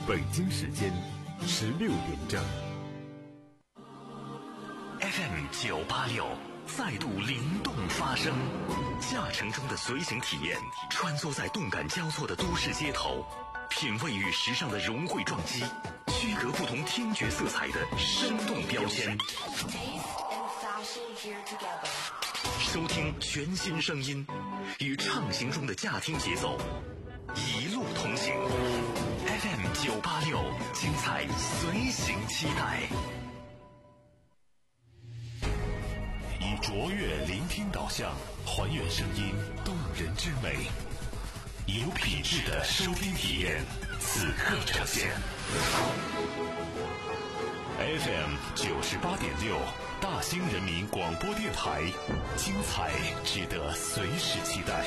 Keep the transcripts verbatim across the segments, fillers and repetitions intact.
北京时间十六点整。 F M 九八六再度灵动发声，驾乘中的随行体验，穿梭在动感交错的都市街头，品味与时尚的融汇撞击，区隔不同听觉色彩的生动标签。收听全新声音，与畅行中的驾听节奏，一路同行。F M 九八六，精彩随行期待。以卓越聆听导向，还原声音动人之美，有品质的收听体验，此刻呈现。F M 九十八点六，大兴人民广播电台，精彩值得随时期待。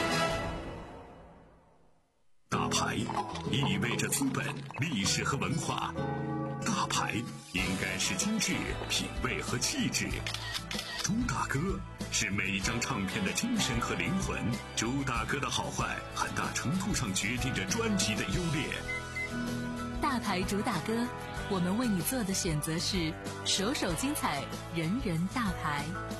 大牌意味着资本、历史和文化，大牌应该是精致、品味和气质。朱大哥是每一张唱片的精神和灵魂，朱大哥的好坏很大程度上决定着专辑的优劣。 大牌主打歌，我们为你做的选择是首首精彩，人人大牌。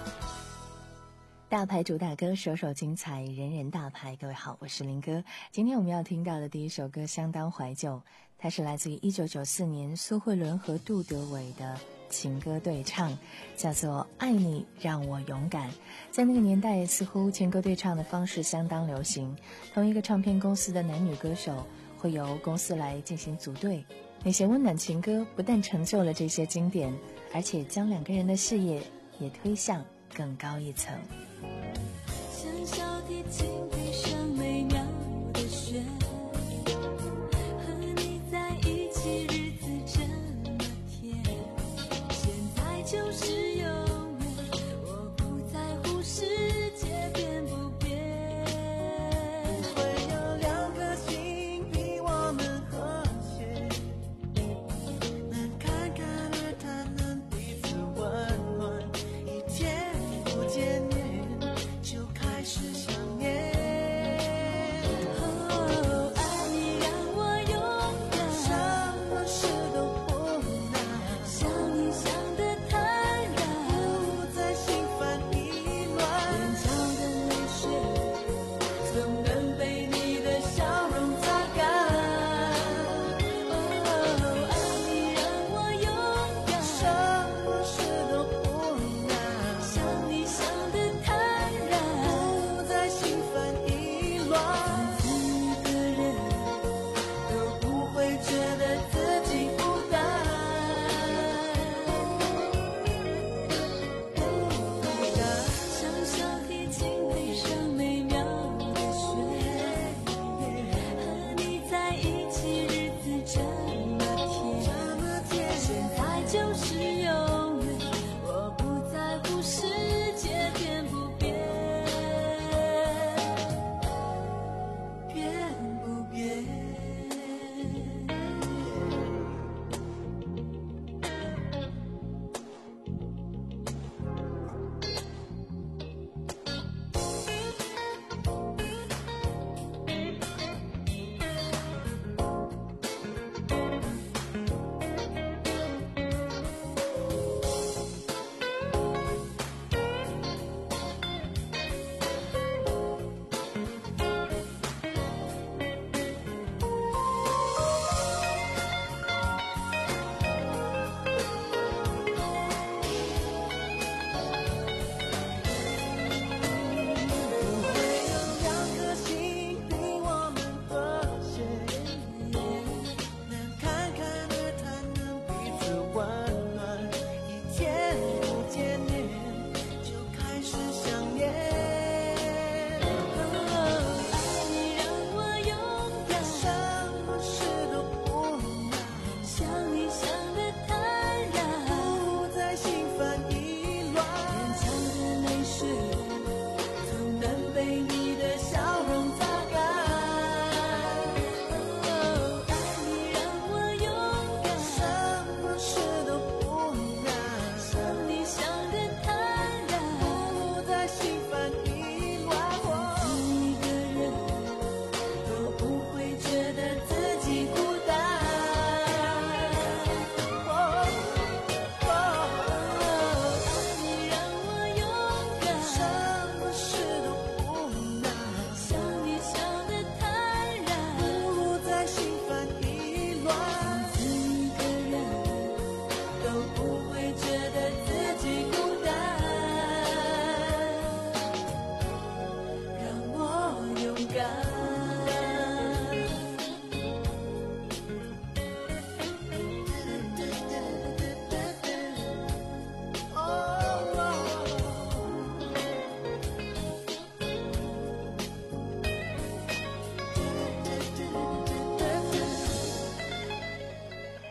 大牌主打歌，首首精彩，人人大牌。各位好，我是林哥。今天我们要听到的第一首歌相当怀旧，它是来自于一九九四年苏慧伦和杜德伟的情歌对唱，叫做《爱你让我勇敢》。在那个年代，似乎情歌对唱的方式相当流行，同一个唱片公司的男女歌手会由公司来进行组队。那些温暖情歌不但成就了这些经典，而且将两个人的事业也推向更高一层。 像小提琴配上美妙的旋律，和你在一起日子这么甜，现在就是永远，我不在乎世界变不变，会有两颗心比我们和谐，能侃侃而谈，能彼此温暖，一天不见面就开始想念。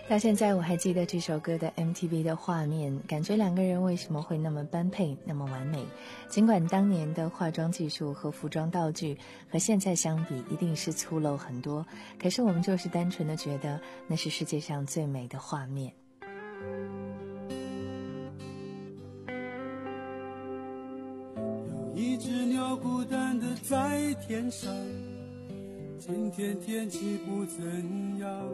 到现在我还记得这首歌的 M T V 的画面，感觉两个人为什么会那么般配，那么完美。尽管当年的化妆技术和服装道具和现在相比一定是粗陋很多，可是我们就是单纯的觉得那是世界上最美的画面。 有一只鸟孤单的在天上，今天天气不怎样，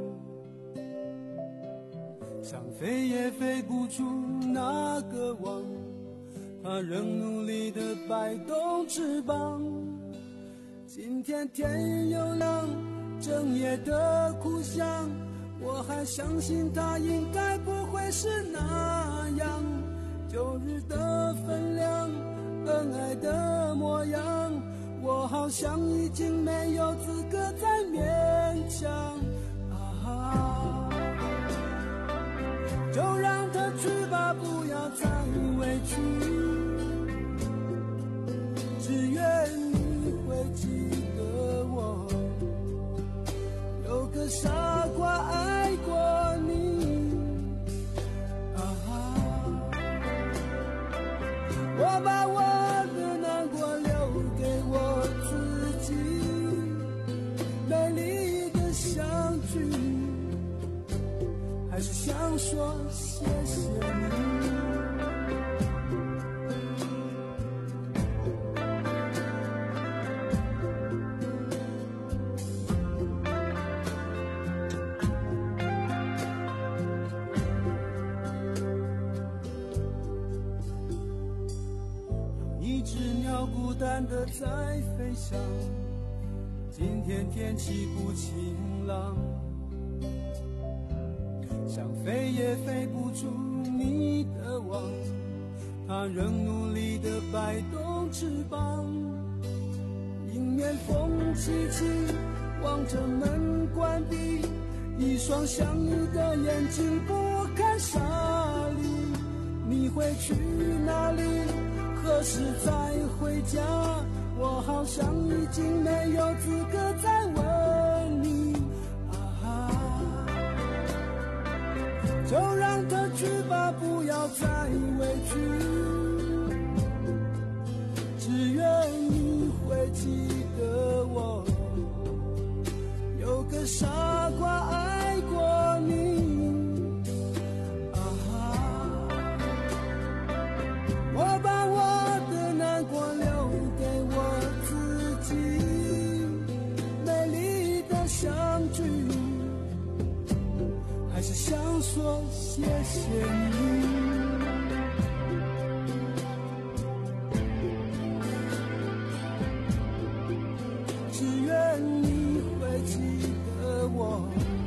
想飞也飞不出那个网，它仍努力地摆动翅膀。今天天又亮，整夜的哭响，我还相信它应该不会是那样。旧日的分量，恩爱的模样，我好像已经没有资格再勉强啊，就让它去吧，不要再委屈，只愿你会记得我，有个傻瓜爱过你啊，我把我的难过留给我自己，美丽的相聚，还是想说谢谢你。有一只鸟孤单地在飞翔，今天天气不晴朗，想飞也飞不出你的网，它仍努力地摆动翅膀。迎面风起起，望着门关闭，一双相遇的眼睛不堪沙砾。你会去哪里？何时才回家？我好像已经没有资格再问你啊，就让它去吧，不要再委屈，只愿你会记得我，有个傻瓜爱过你啊，我把我的难过留给我自己，美丽的相聚，还是想说谢谢你。只愿你会记得我，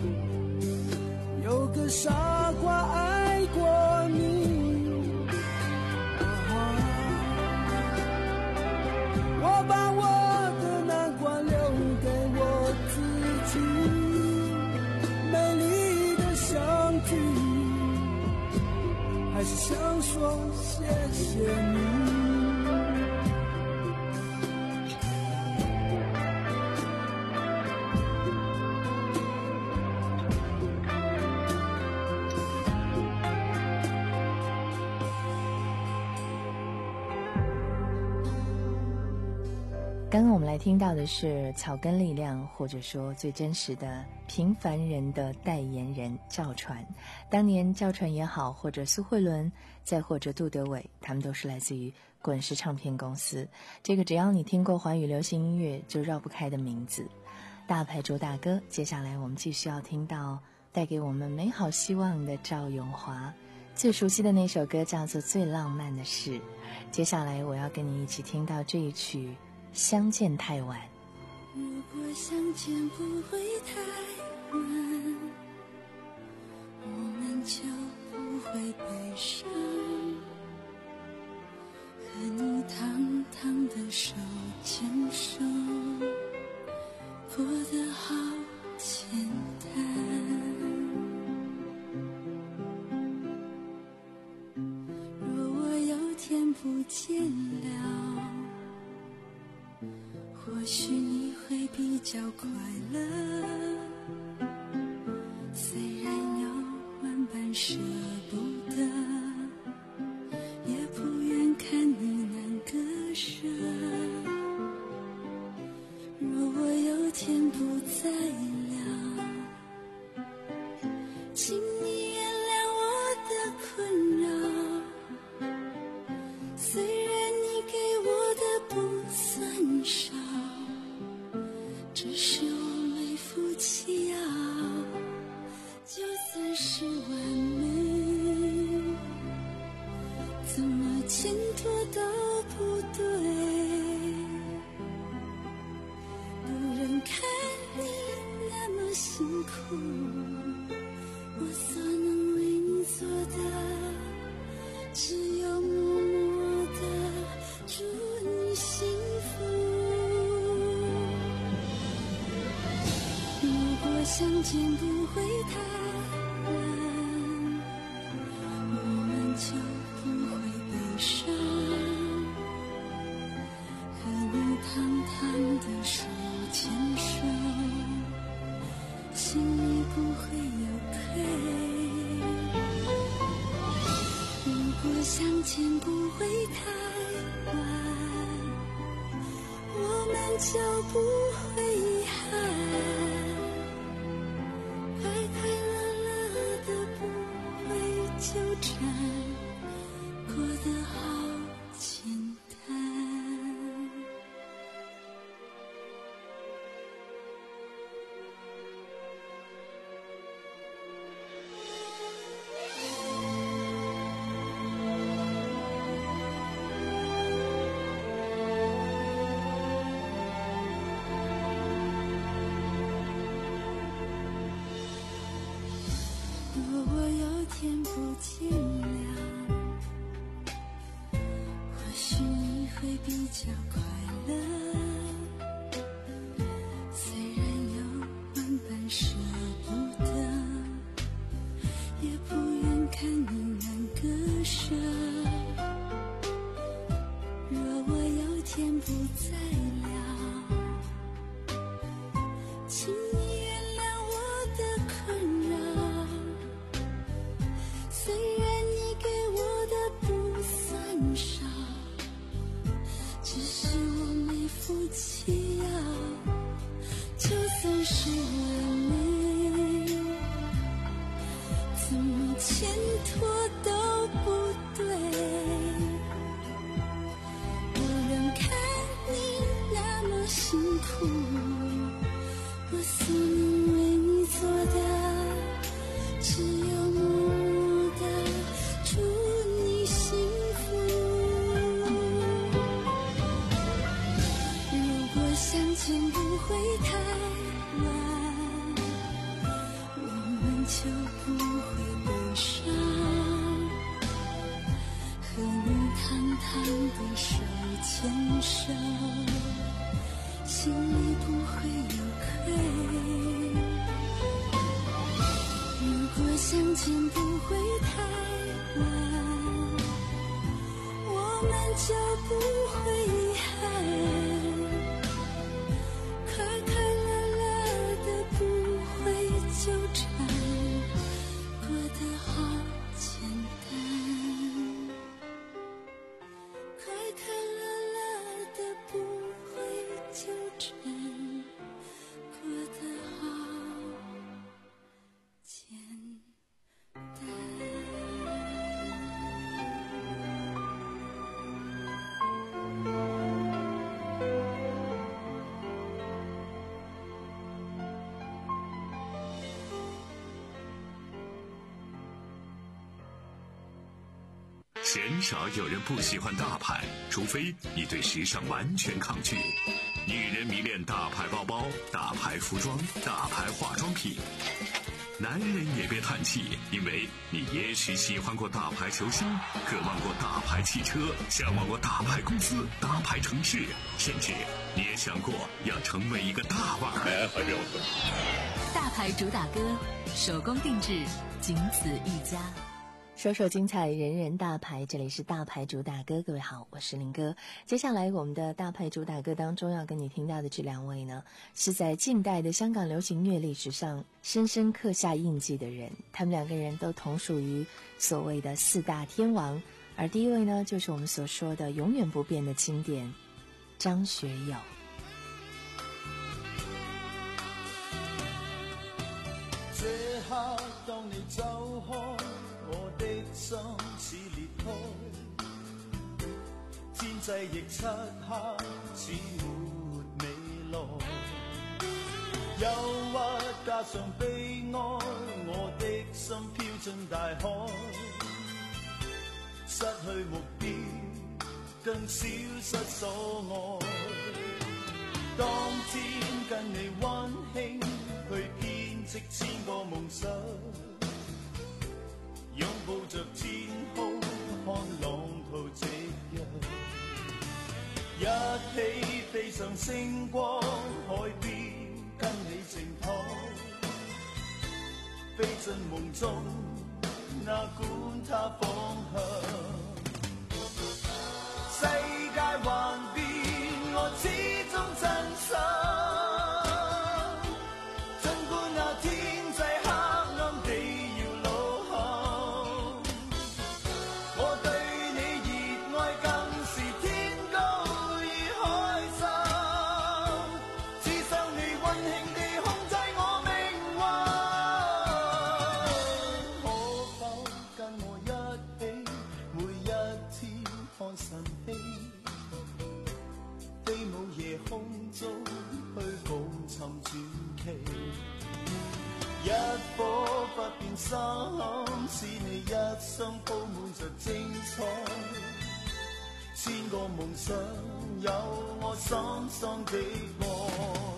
有个傻瓜爱过你啊，我把我的难过留给我自己，美丽的相聚，还是想说谢谢你。 刚刚我们来听到的是草根力量，或者说最真实的平凡人的代言人赵传。当年赵传也好，或者苏慧伦，再或者杜德伟，他们都是来自于滚石唱片公司，这个只要你听过华语流行音乐就绕不开的名字。大牌主打歌，接下来我们继续要听到带给我们美好希望的赵咏华，最熟悉的那首歌叫做《最浪漫的事》。接下来我要跟你一起听到这一曲相见太晚。 如果相见不会太晚，我们就不会悲伤，和你堂堂的手牵手，过得好简单。若我有天不见了，或许你会比较快乐，虽然有般舍不得，也不愿看你难割舍。若我有天不在了，请你原谅我的困扰。虽然你给我的不算少，只是我没福气要。就算是完美，怎么牵拖都不对。不忍看你那么辛苦，我所能为你做的，只有默默的祝你幸福。如果相见不会太就不会悲伤，和你堂堂的手牵手，心里不会有愧。如果相见不会太晚，我们就不会遗憾，快快乐乐的不会纠缠，过得好简单。若我有天不见了，或许你会比较快乐。虽然有万般舍不得，也不愿看你难割舍。若我有天不在了，请你原谅我的困扰。虽然你给我的不算少，只是我没福气要。就算是完美，怎么牵拖都不对。我仍看你那么辛苦，我所能为你做的，只有默默的祝你幸福。如果相见不会太晚，我们就不会悲伤，和你堂堂的手牵手，心里不会有愧。如果相见不会太晚，我们就不会遗憾，快快乐乐的不会纠缠，过得好简单，快快乐乐的不会纠缠，过得好简单。 鲜少有人不喜欢大牌，除非你对时尚完全抗拒。女人迷恋大牌包包、大牌服装、大牌化妆品。男人也别叹气，因为你也许喜欢过大牌球星，渴望过大牌汽车，向往过大牌公司、大牌城市，甚至你也想过要成为一个大腕儿。 大牌主打歌，手工定制，仅此一家。 首首精彩，人人大牌，这里是大牌主打歌。各位好，我是林哥。接下来我们的大牌主打歌当中要跟你听到的这两位呢，是在近代的香港流行乐历史上深深刻下印记的人，他们两个人都同属于所谓的四大天王。而第一位呢，就是我们所说的永远不变的经典张学友。 这刻當你走開，我的心似裂開，天際亦漆黑，似沒未來。憂鬱加上悲哀，我的心飄進大海，失去目標，更消失所愛。當天跟你溫馨去編織千個夢想，擁抱着天空看浪濤夕陽，一起飛上星光海邊跟你靜躺，飛進夢中哪管它方向，世界幻變我始終真實。一顆不變心，使你一生鋪滿着精彩。千個夢想，有我深深的愛。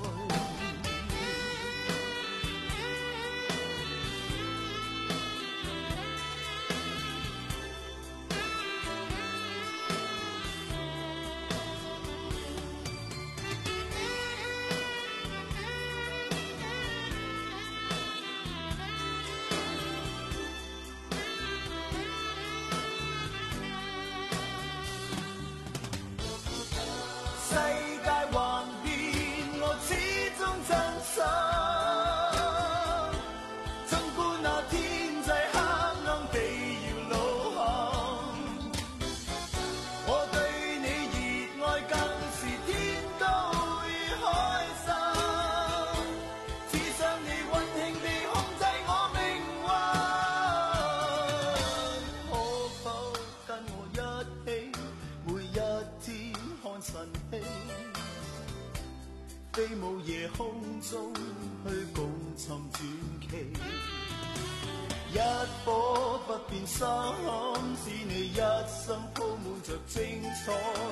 飛舞夜空中去共尋傳奇，一顆不變心，使你一生鋪滿着精彩。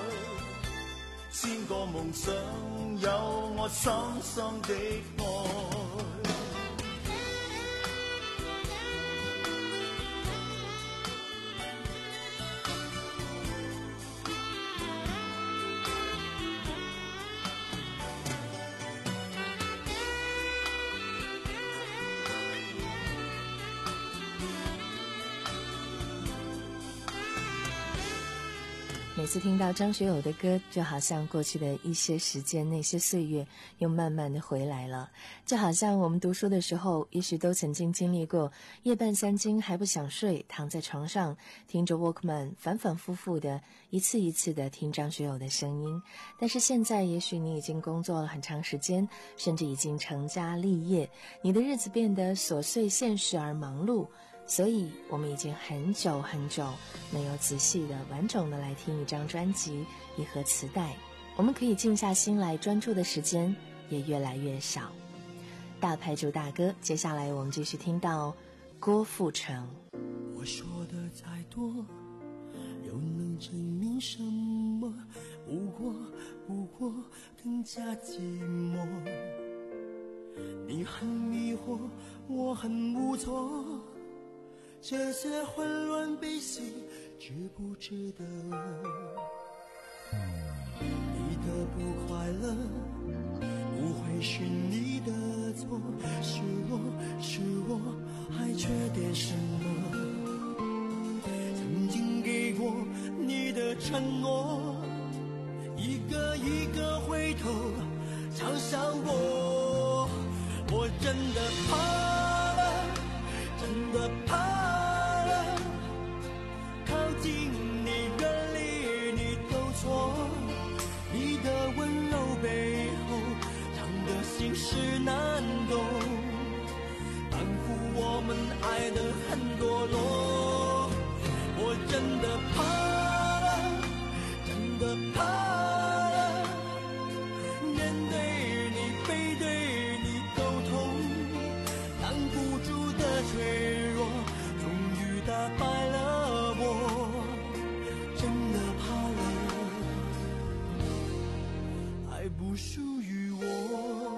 千個夢想，有我深深的愛。 每次听到张学友的歌，就好像过去的一些时间，那些岁月又慢慢的回来了。就好像我们读书的时候，也许都曾经经历过夜半三更还不想睡，躺在床上听着 Walkman 反反复复的一次一次的听张学友的声音。但是现在也许你已经工作了很长时间，甚至已经成家立业，你的日子变得琐碎现实而忙碌，所以我们已经很久很久没有仔细的完整的来听一张专辑一盒磁带，我们可以静下心来专注的时间也越来越少。大牌主大歌，接下来我们继续听到郭富城。 我说的再多又能证明什么，不过不过更加寂寞。你很迷惑，我很无措，这些混乱悲喜值不值得？你的不快乐不会是你的错，是我是我还缺点什么？ 真的怕了，真的怕了，靠近你远离你都错，你的温柔背后藏的心事难懂，仿佛我们爱得很堕落。我真的怕了，真的怕了，面对你背对你都痛，挡不住的脆弱终于打败了我，真的怕了，爱不属于我。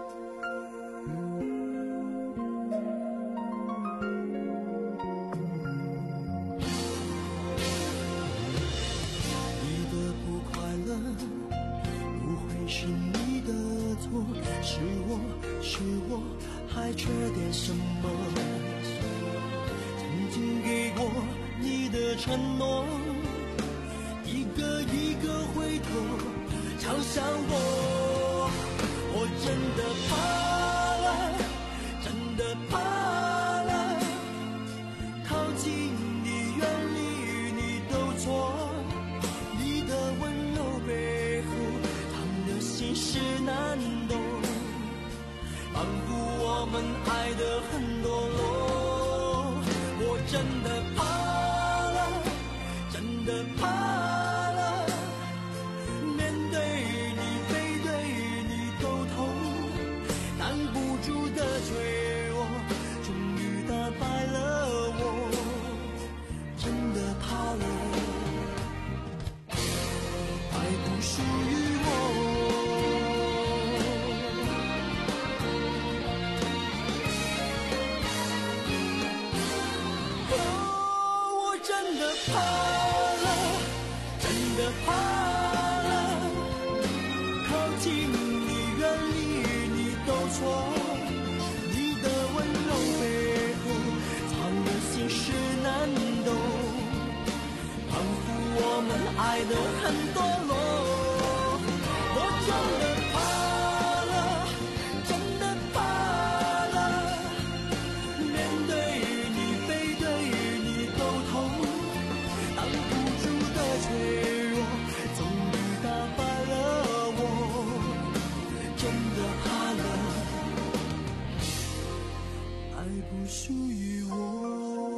是我，是我还缺点什么？曾经给过你的承诺，一个一个回头嘲笑我。我真的怕了，真的怕了，靠近你远离你都错，你的温柔背后藏的心事难懂，仿佛我们爱得很堕落。我真的怕了，真的怕了，面对你背对你都痛，挡不住的脆弱终于打败了我，真的怕了，爱不属于我。怕了，真的怕了，靠近你远离你都错，你的温柔背后藏的心事难懂，仿佛我们爱得很堕落。我真的怕了，真的怕了，面对你背对你都痛，挡不住的脆弱终于打败了我，真的怕了，爱不属于我。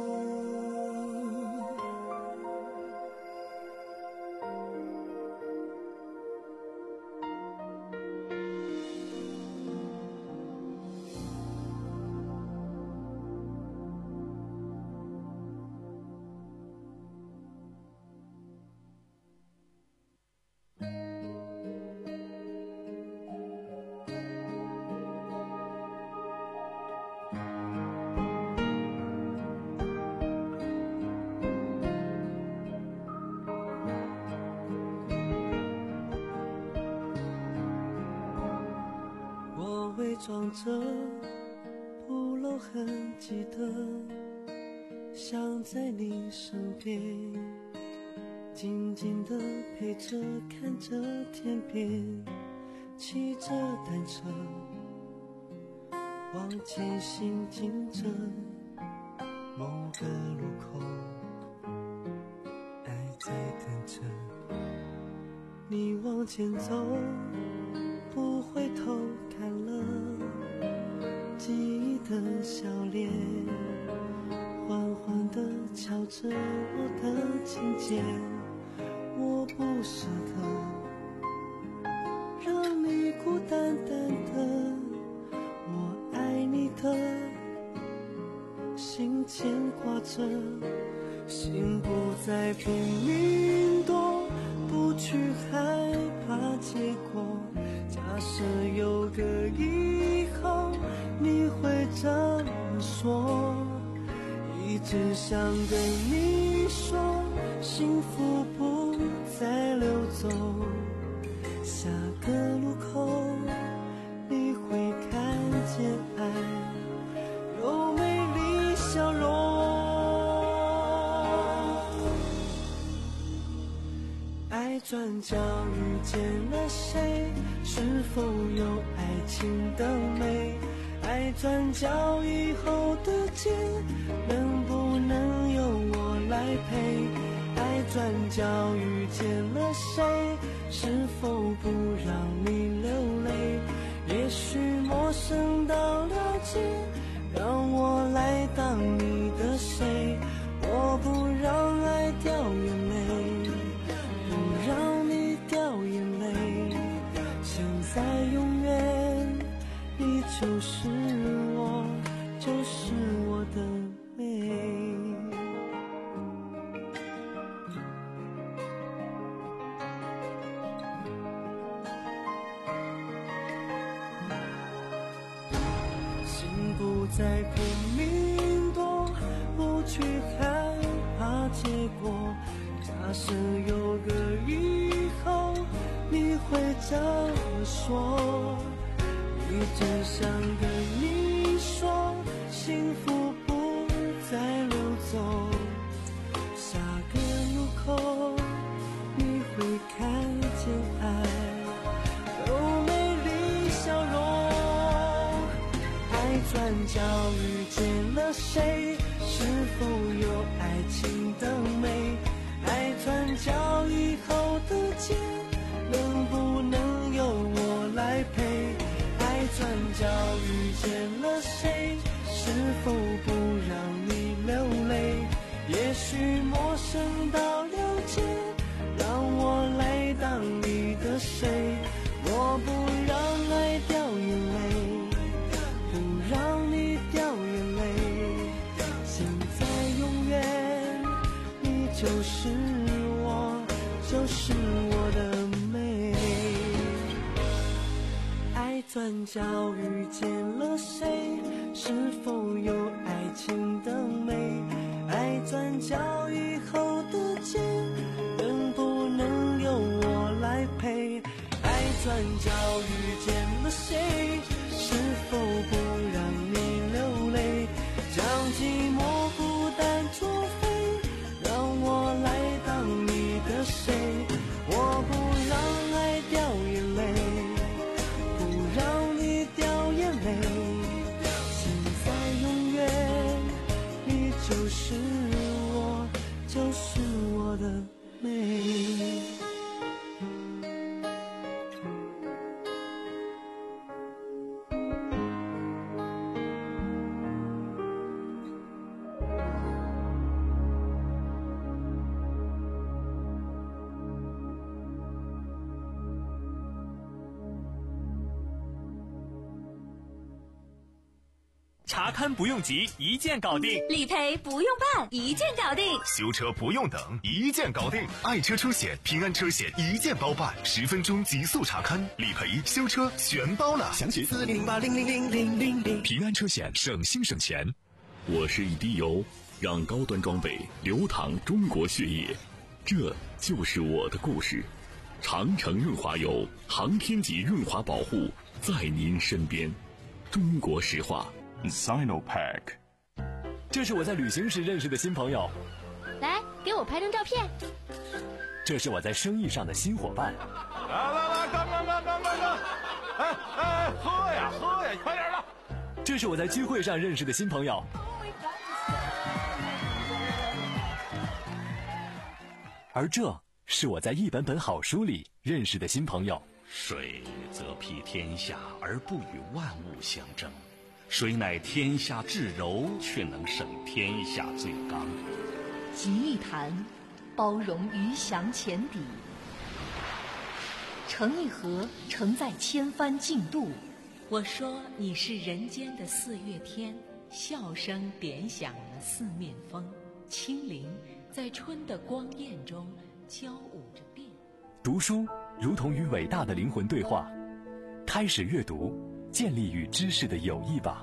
伪装着不露痕迹的想在你身边，静静的陪着看着天边，骑着单车往前行进着某个路口，爱在等着你往前走，不回头看了记忆的笑脸，缓缓地敲着我的琴键，我不舍得让你孤单单的，我爱你的心牵挂着，心不再拼命躲，不去害怕结果，假设有个以后你会这么说，一直想对你说，幸福不再溜走，下个路口你会看见爱有美丽笑容。爱转角遇见了谁，是否有爱情的美？ 爱转角以后的街，能不能由我来陪？爱转角遇见了谁，是否不让你流泪？也许陌生到了解，让我来当你的谁？我不让爱掉眼泪，不让你掉眼泪。现在永远，你就是我，就是我的美。不再拼命躲，不去害怕结果。假设有个以后，你会怎么说？一直想跟你说，幸福不再溜走。下个路口，你会看见爱有美丽笑容。转角遇见了谁？是否有爱情的美？爱转角以后的街，能不能由我来陪？爱转角遇见了谁？是否不让你流泪？也许陌生到了解，让我来当你的谁？我不让爱掉眼泪，让你掉眼泪，现在永远，你就是我，就是我的美。爱转角遇见了谁？是否有爱情的美？爱转角以后的街，能不能由我来陪？爱转角遇见了谁？是否不让你流泪？将寂寞孤单作废，让我来当你的谁？我不让爱掉眼泪，不让你掉眼泪。现在永远，你就是我，就是我的美。 查勘不用急，一键搞定； 理赔不用办，一键搞定； 修车不用等，一键搞定。爱车车险、平安车险一键包办，十分钟极速查勘、理赔、修车全包了。 详询四零八零零零零零零。 平安车险，省心省钱。我是一滴油，让高端装备流淌中国血液，这就是我的故事。长城润滑油，航天级润滑保护，在您身边。中国石化。 Sinopack， 这是我在旅行时认识的新朋友， 来给我拍张照片。 这是我在生意上的新伙伴。 来来来，干干干干干干！哎哎，喝呀喝呀，快点的！ 这是我在聚会上认识的新朋友。而这是我在一本本好书里认识的新朋友。 水则披天下而不与万物相争，水乃天下至柔，却能胜天下最刚。 集一坛，包容鱼翔浅底；盛一盒，盛在千帆竞渡。我说你是人间的四月天，笑声点响了四面风，轻灵在春的光艳中交舞着变。 读书如同与伟大的灵魂对话，开始阅读，建立与知识的友谊吧。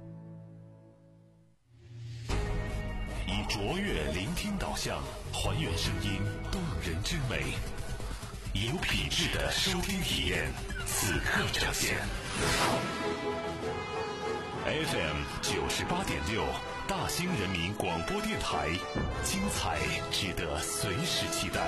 以卓越聆听导向，还原声音动人之美，有品质的收听体验，此刻呈现。F M 九十八点六，大兴人民广播电台，精彩值得随时期待。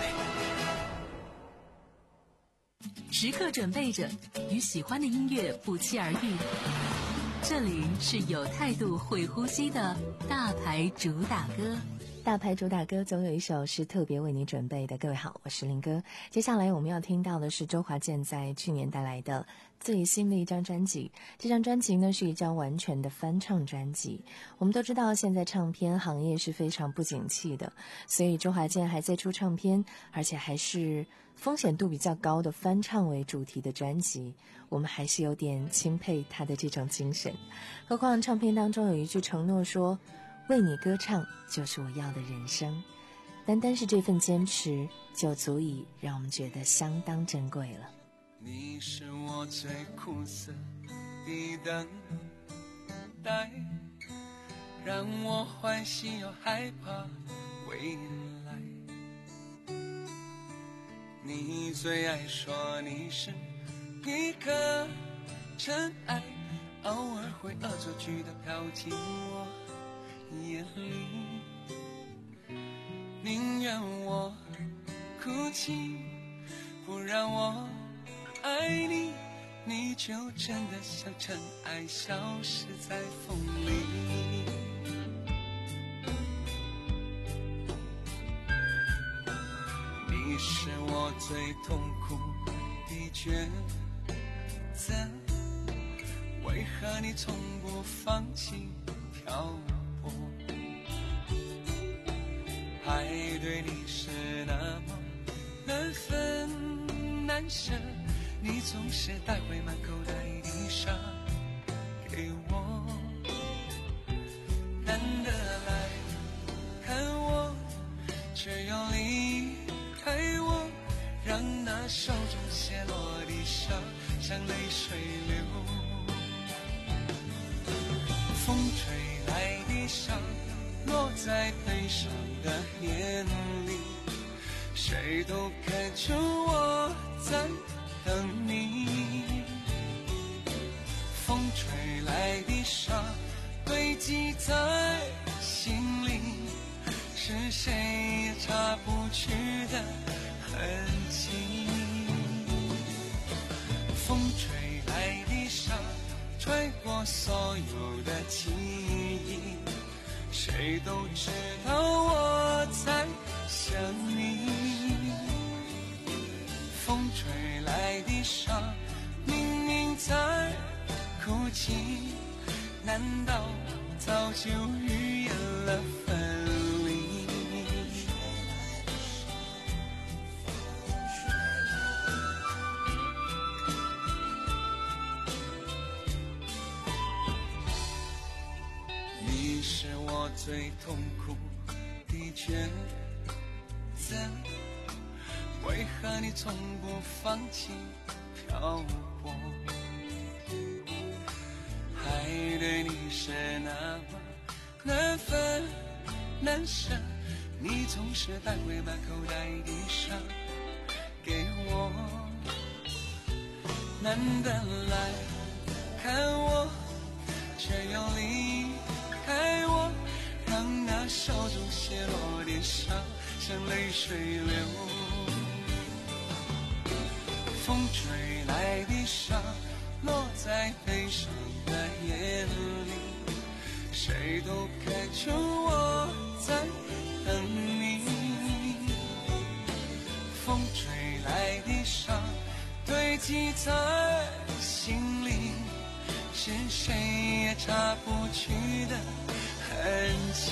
时刻准备着，与喜欢的音乐不期而遇。 这里是有态度、会呼吸的大牌主打歌。 大牌主打歌总有一首是特别为你准备的。各位好，我是林哥。接下来我们要听到的是周华健在去年带来的最新的一张专辑。这张专辑呢是一张完全的翻唱专辑。我们都知道现在唱片行业是非常不景气的，所以周华健还在出唱片，而且还是风险度比较高的翻唱为主题的专辑，我们还是有点钦佩他的这种精神。何况唱片当中有一句承诺说，为你歌唱就是我要的人生，单单是这份坚持就足以让我们觉得相当珍贵了。 你是我最苦涩的等待，让我欢喜又害怕未来。你最爱说你是一颗尘埃，偶尔会恶作剧的飘进我眼里，宁愿我哭泣，不让我爱你，你就真的像尘埃消失在风里。你是我最痛苦的抉择，为何你从不放弃漂泊？爱对你是那么难分难舍，你总是带回满口袋的沙给我，难得来看我，却又离开我，让那手中泻落的沙像泪水流。风吹来的沙落在悲伤的眼里，谁都看出我在等你。风吹来的沙堆积在心里，是谁也擦不去的痕迹。风吹来的沙吹过所有的记忆，谁都知道我在想你。风吹来的沙明明在哭泣，难道早就预言了分离？你是我最痛苦的抉择，为何你从不放弃漂泊？爱对你是那么难分难舍，你总是带回满口袋的沙给我，难得来看我，却又离开我，让那手中泻落的沙像泪水流。风吹来的沙落在悲伤的眼里，谁都看出我在等你。风吹来的沙堆积在心里，是谁也擦不去的痕迹。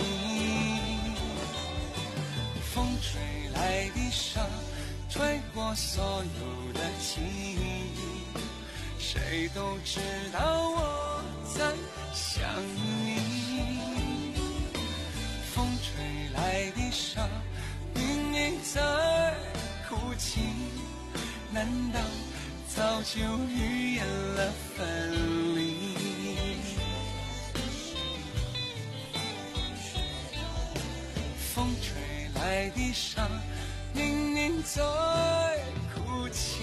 风吹来的沙吹过所有的记忆，谁都知道我在想你。风吹来的沙明明在哭泣，难道早就预言了分离？风吹来的沙明明在哭泣，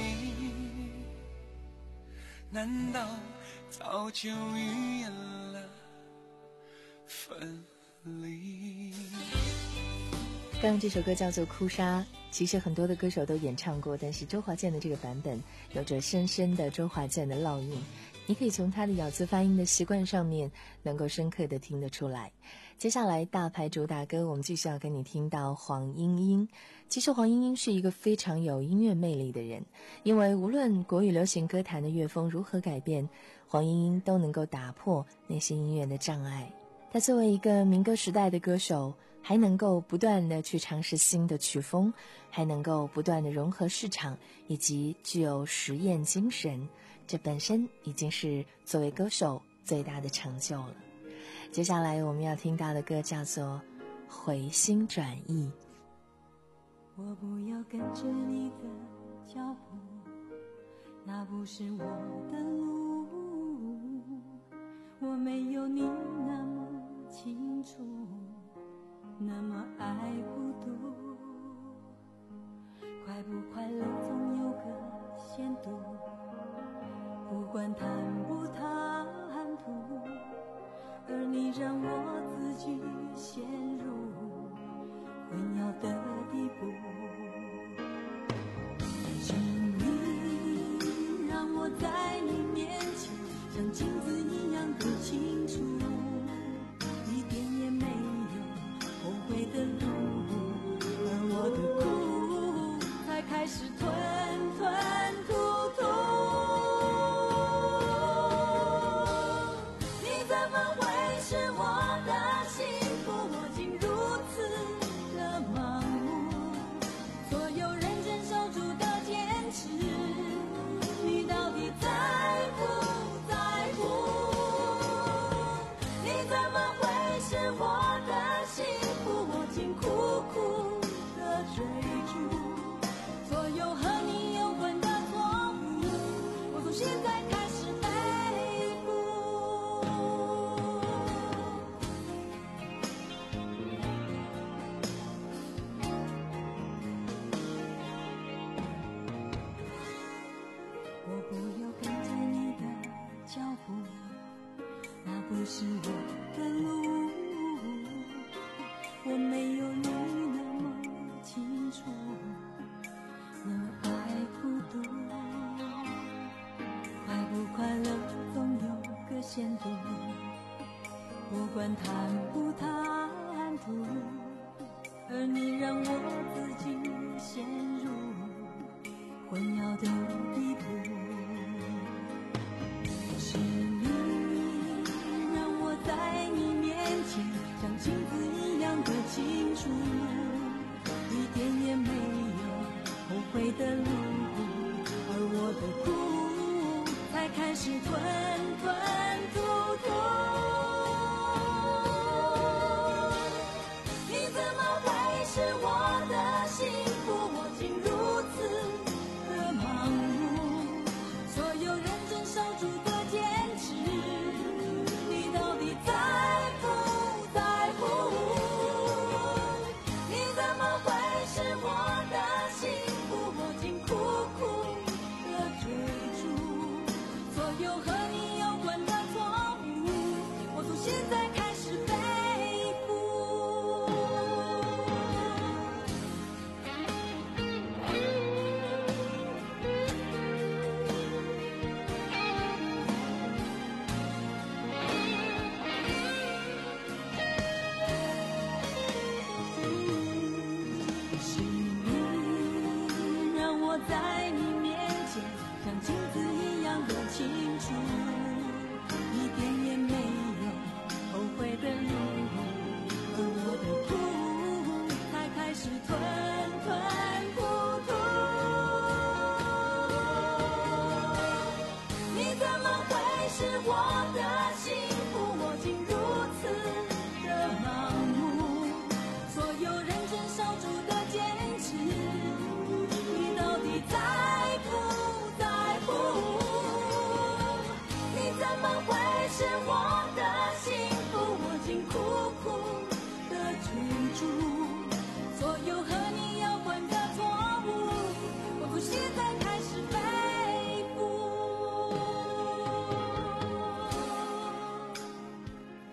难道早就预言了分离？ 刚刚这首歌叫做《哭砂》，其实很多的歌手都演唱过，但是周华健的这个版本有着深深的周华健的烙印。 你可以从他的咬字发音的习惯上面能够深刻的听得出来。接下来大牌主打歌，我们继续要跟你听到黄莺莺。其实黄莺莺是一个非常有音乐魅力的人，因为无论国语流行歌坛的乐风如何改变，黄莺莺都能够打破那些音乐的障碍。她作为一个民歌时代的歌手，还能够不断的去尝试新的曲风，还能够不断的融合市场，以及具有实验精神，这本身已经是作为歌手最大的成就了。接下来我们要听到的歌叫做《回心转意》。 我不要跟着你的脚步，那不是我的路，我没有你那么清楚，那么爱孤独，快不快乐总有个限度，不管谈不谈吐，而你让我自己陷入混淆的地步，请你让我在你面前像镜子一样的清楚，一点也没有后悔的路，而我的苦才开始吞吞吐吐。你怎么会是我的幸福？我竟如此的盲目，所有人争守住的坚持，你到底在不在乎？你怎么会是我的幸福？我竟苦苦的追逐，所有和你有关的错误，我从现在开始背负。我不要跟着你的脚步，那不是我的路，我没有你那么清楚，那么爱孤独，快不快乐总有个限度，不管谈不谈吐，而你让我自己陷入混淆的地步，是你让我在你面前像镜子一样的清楚，一点也没有后悔的路，而我的苦才开始吞吞吐吐。你怎么会是我的幸福？我竟如此的盲目，所有人争守住的坚持，你到底在不在乎？你怎么会是我的幸福？我竟苦苦的追逐，所有和你有关的错误，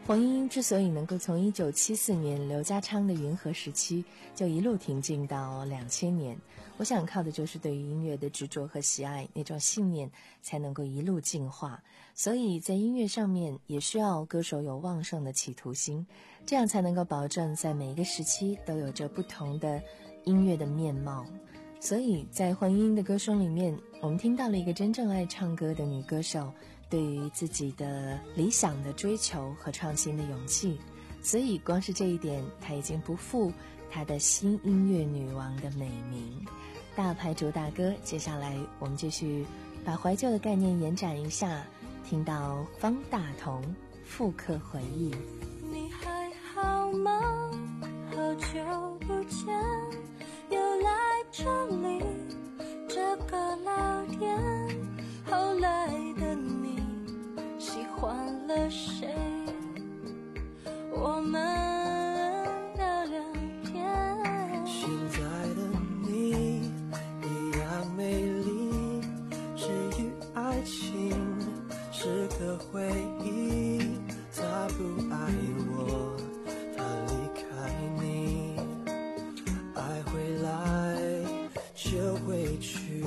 黄莺莺之所以能够从一九七四年刘家昌的云和时期就一路挺进到两千年，我想靠的就是对于音乐的执着和喜爱，那种信念才能够一路进化。所以在音乐上面也需要歌手有旺盛的企图心，这样才能够保证在每一个时期都有着不同的音乐的面貌。所以在黄莺莺的歌声里面，我们听到了一个真正爱唱歌的女歌手对于自己的理想的追求和创新的勇气，所以光是这一点，她已经不负她的新音乐女王的美名。大牌主打歌，接下来我们继续把怀旧的概念延展一下，听到方大同复刻回忆。 你还好吗？好久不见，又来这里这个老店，后来的你喜欢了谁？我们聊聊天。 现在的你一样美丽，至于爱情是个回忆，他不爱我，他离开你，爱回来就回去，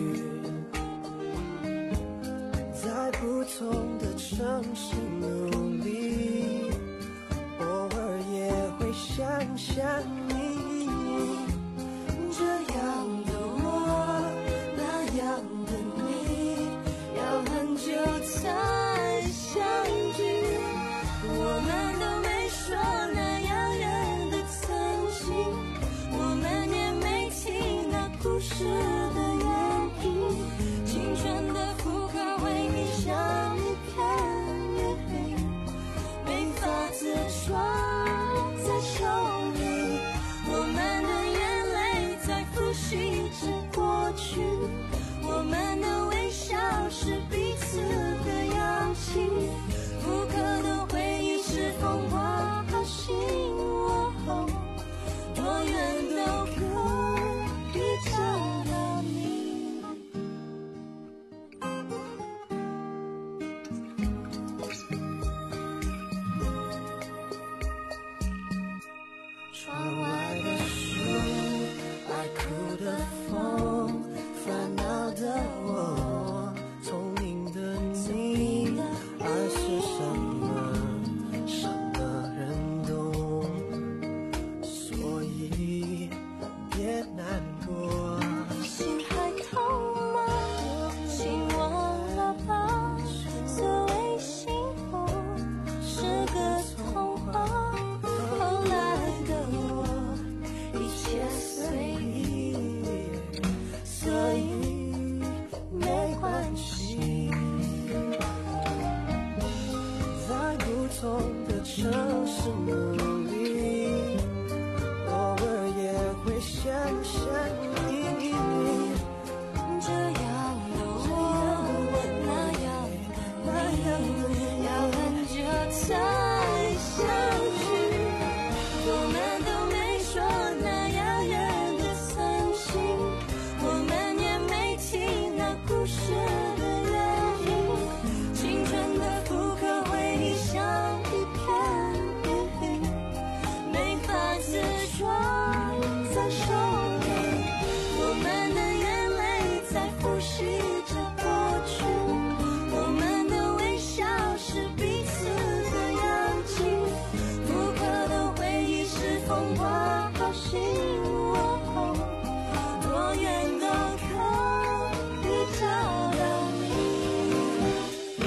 在不同的城市努力，偶尔也会想想你，这样的我，那样的你，要很久才相聚，我们都没说那遥远的曾经，我们也没提那故事的原因，青春的复刻回忆像一片月黑，没法子装在手里，我们的眼泪在复习着过去，我们的微笑是彼此的氧气，复刻的回忆是风花好心，哦，多远都可以找到你。窗外的树，爱哭的风，烦恼的我，聪明的你，爱是什么？什么人懂？所以别难过。心还痛吗？请忘了吧。所谓幸福是个童话，后来的我一切随意，所以没关系。在不同的城市努力，偶尔也会想想你，这样的我，那样的你，要很久才相聚，我们都没说那遥远的曾经，我们也没提那故事的原因，青春的复刻回忆像一片月黑，没法子装在手里，我们的眼泪在复习着过去，我们的微笑是彼此的氧气，复刻的回忆是风花好心，哦，多远都可以找到你。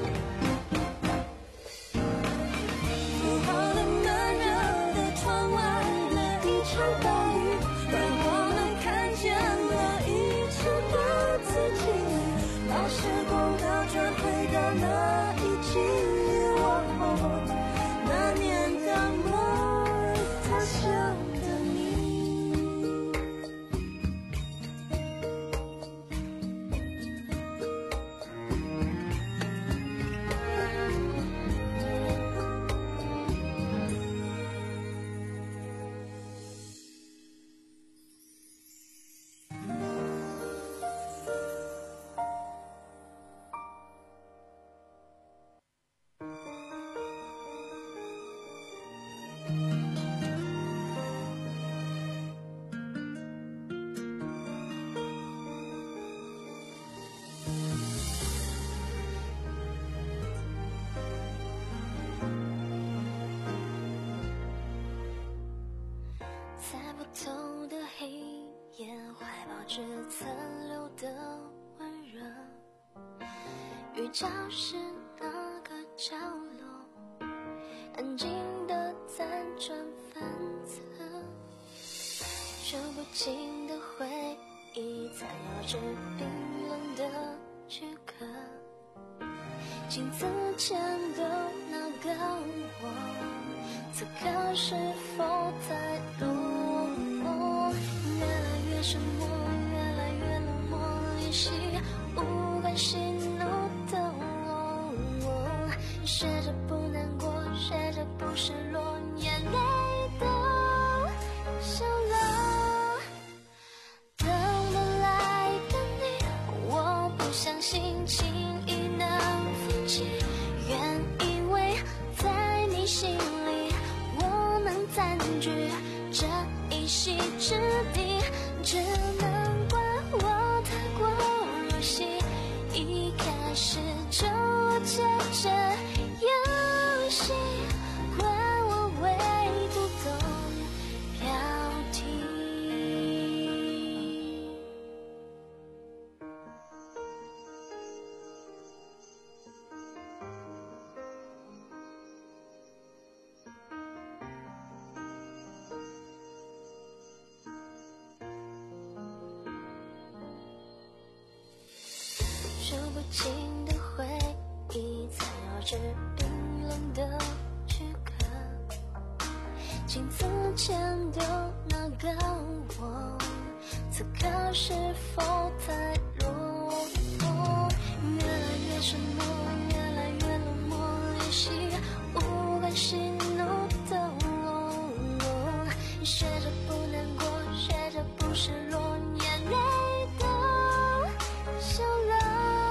午后的闷热的窗外的一场大雨，让我们看见了以前的自己，把时光倒转回到那一季，哦，那年当我他乡的你。 在不同的黑夜，怀抱着残留的温热。与教室那个角落，安静的辗转反侧，数不清的回忆缠绕着冰冷的躯壳。镜子前的那个我，此刻是否在落寞？越来越沉默，越来越冷漠，练习无关喜怒的我，学着不难过，学着不失落，眼泪都笑了。等不来的你，我不相信轻易能放弃，原以为在你心里我能占据这一席之地，只能怪我太过入戏，一开始就接着游戏，怪我唯独懂飘停。数不清的回忆缠绕着冰冷的躯壳，镜子前的那个我，此刻是否在落寞？越来越沉默，越来越冷漠，练习无关喜怒的我，学着不难过，学着不失落，眼泪都笑了。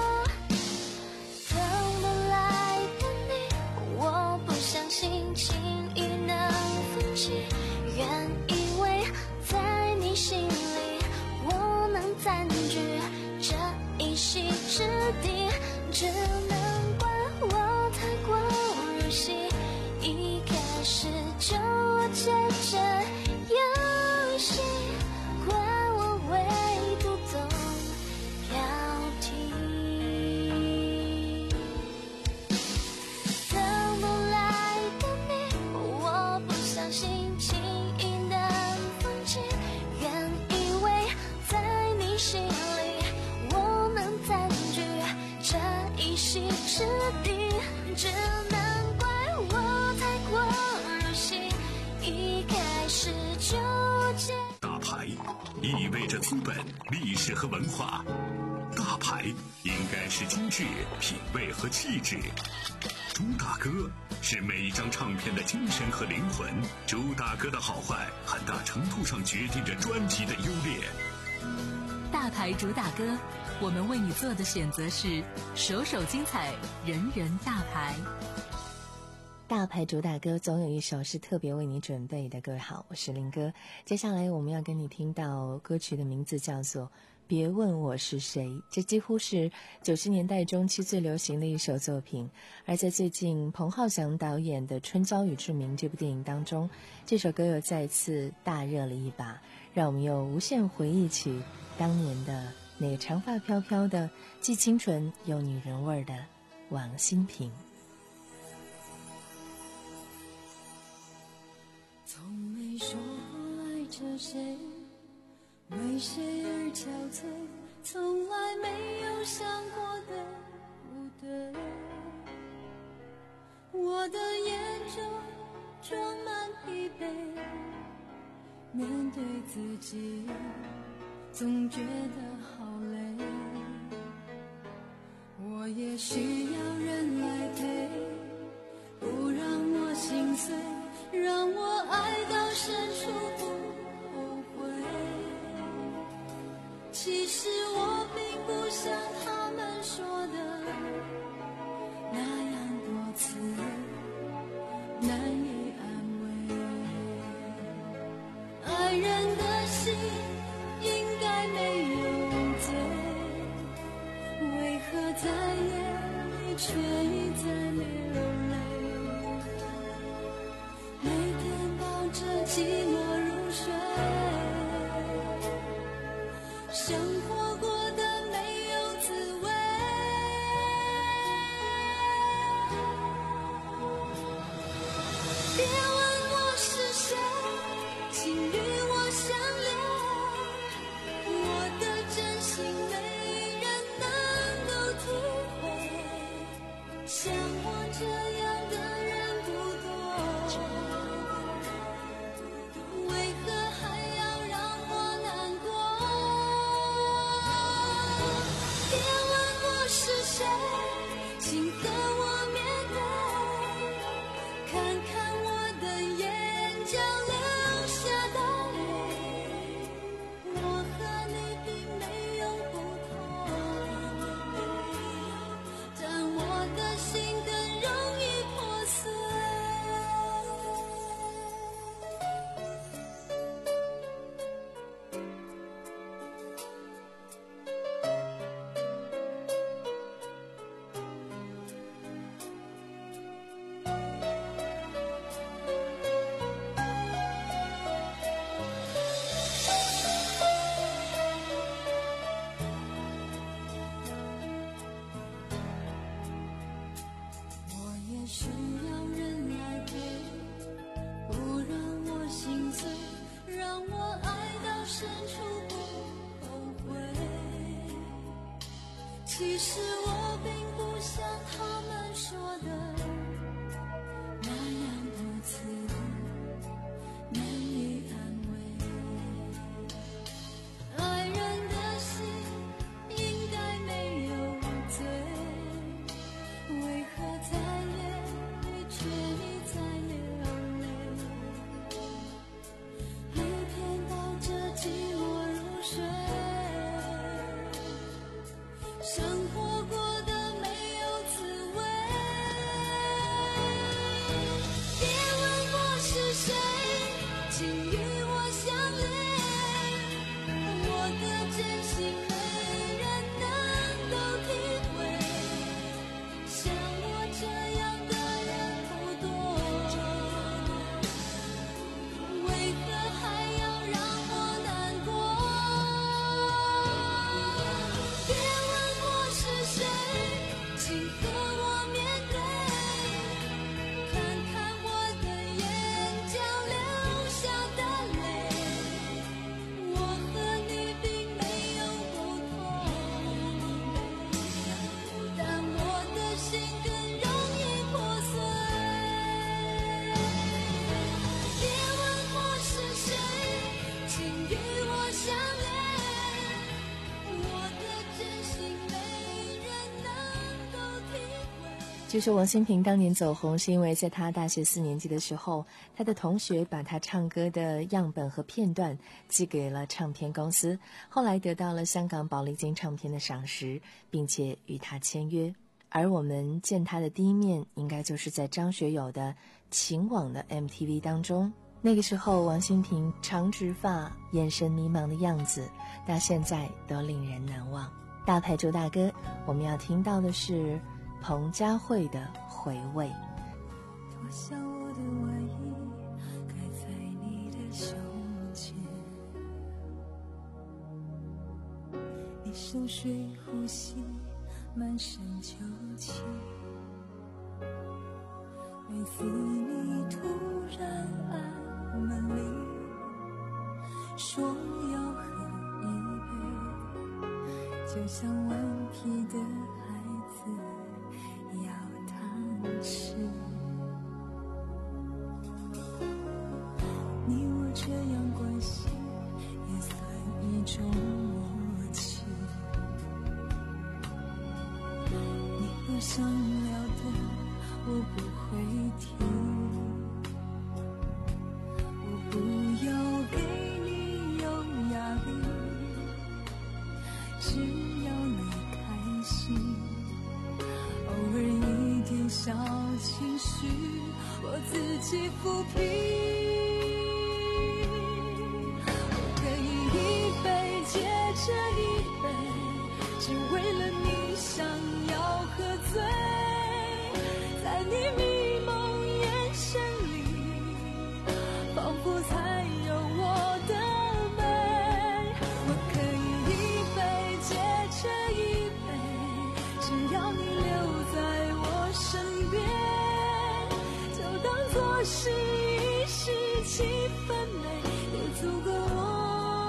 轻易能放弃，原以为在你心里我能占据这一席之地，只能怪我太过入戏，一开始就接着游戏，怪我唯独懂飘停。之地，只能怪我太过入戏，一开始就接。 大牌意味着资本、历史和文化，大牌应该是精致、品味和气质。朱大哥是每一张唱片的精神和灵魂，朱大哥的好坏很大程度上决定着专辑的优劣。 大牌主打歌，我们为你做的选择是首首精彩，人人大牌。 大牌主打歌总有一首是特别为你准备的。各位好，我是林哥。接下来我们要跟你听到歌曲的名字叫做别问我是谁，这几乎是九十年代中期最流行的一首作品。而在最近彭浩翔导演的《春娇与志明》这部电影当中，这首歌又再次大热了一把，让我们又无限回忆起当年的那个长发飘飘的既清纯又女人味的王心平。 从没说过爱着谁，为谁而憔悴，从来没有想过对不对。我的眼中装满疲惫，面对自己总觉得好累。我也需要人来陪，不让我心碎，让我爱到深处不后悔。其实我并不像他们说的那样多刺难以安慰。爱人的心应该没有罪，为何再也其实我并不像他们说的那样如此难以安慰。爱人的心应该没有罪，为何在夜里却你在流泪？一天抱着寂寞入睡，生活过得没有滋味。别问我是谁，请与我相恋，我的真心没人能够体会，像我这样的人不多，为何还要让我难过？别问我是谁，请和我面对，看看我的眼角流下的泪，我和你并没有不同，但我的心更容易破碎。别问我是谁，请与我相恋，我的真心没人能够体会。 据说王心平当年走红是因为在他大学四年级的时候，他的同学把他唱歌的样本和片段寄给了唱片公司，后来得到了香港宝丽金唱片的赏识，并且与他签约。而我们见他的第一面应该就是在张学友的情网的 M T V 当中，那个时候王心平长直发眼神迷茫的样子到现在都令人难忘。大牌周大哥，我们要听到的是彭佳慧的回味。 脱下我的外衣，盖在你的胸前，你熟睡呼吸，满身酒气。每次你突然按门铃，说要喝一杯，就像顽皮的孩子要糖吃。你我这样关系也算一种默契，你不想聊的我不会听，我不要给你有压力，只要你开心，偶尔一点小情绪我自己抚平。接着一杯，只为了你想要喝醉，在你迷蒙眼神里，仿佛才有我的美。我可以一杯接着一杯，只要你留在我身边，就当作是一时气氛美，也足够我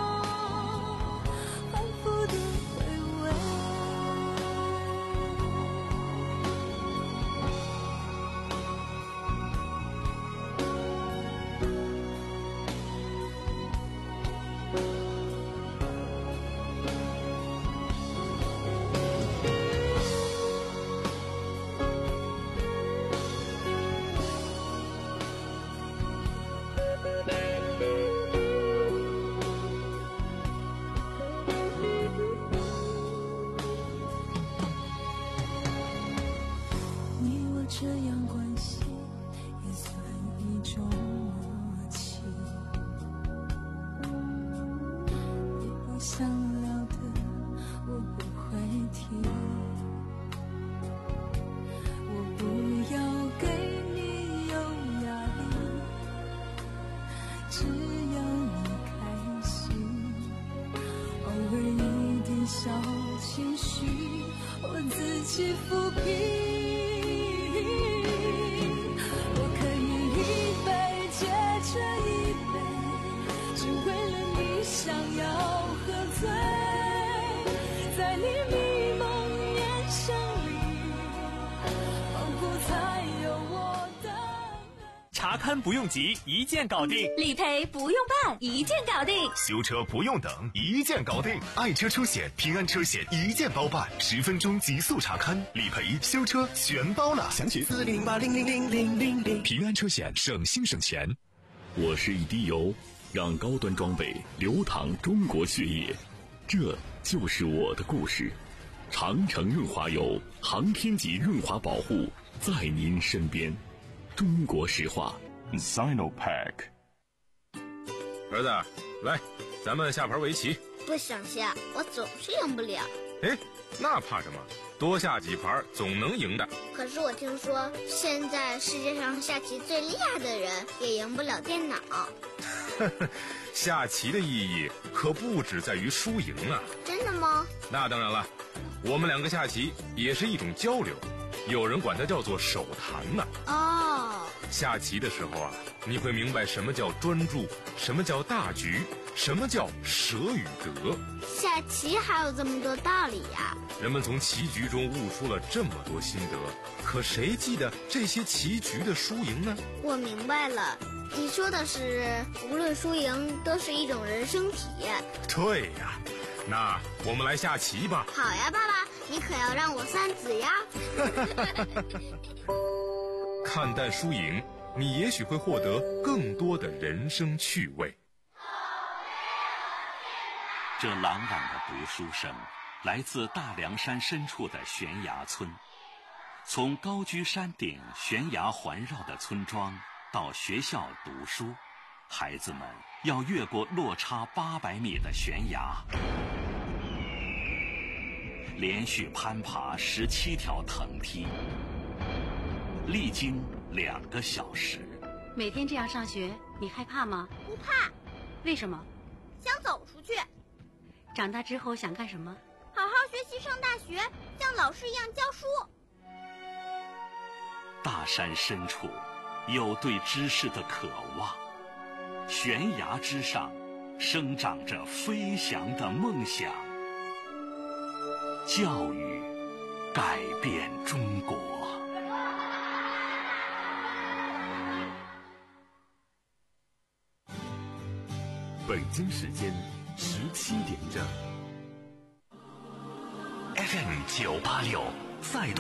这样关系也算一种默契，你不想聊的我不会提，我不要给你有压力，只要你开心，偶尔一点小情绪我自己抚平。想要喝醉， 查勘不用急，一键搞定； 理赔不用办，一键搞定； 修车不用等，一键搞定。爱车出险、平安车险一键包办，十分钟极速查勘、理赔、修车全包了。详询四零八零零零零零零。平安车险，省心省钱。 我是一滴油，让高端装备流淌中国血液，这就是我的故事。长城润滑油，航天级润滑保护，在您身边。中国石化 Sinopack。 儿子，来，咱们下盘围棋。 不想下，我总是赢不了。 哎，那怕什么？多下几盘总能赢的。 可是我听说，现在世界上下棋最厉害的人也赢不了电脑。 下棋的意义可不只在于输赢啊。 真的吗？ 那当然了，我们两个下棋也是一种交流，有人管它叫做手谈呢。 哦， 下棋的时候啊，你会明白什么叫专注，什么叫大局，什么叫舍与得。 下棋还有这么多道理呀！ 人们从棋局中悟出了这么多心得，可谁记得这些棋局的输赢呢？ 我明白了，你说的是无论输赢都是一种人生体验。 对呀，那我们来下棋吧。 好呀，爸爸，你可要让我三子呀。 看淡输赢，你也许会获得更多的人生趣味。 这朗朗的读书声来自大凉山深处的悬崖村。从高居山顶悬崖环绕的村庄到学校读书，孩子们要越过落差八百米的悬崖，连续攀爬十七条藤梯，历经两个小时。 每天这样上学，你害怕吗？ 不怕。 为什么？ 想走出去。 长大之后想干什么？ 好好学习，上大学，像老师一样教书。 大山深处有对知识的渴望，悬崖之上生长着飞翔的梦想。教育改变中国。 北京时间十七点整。 F M 九八六再度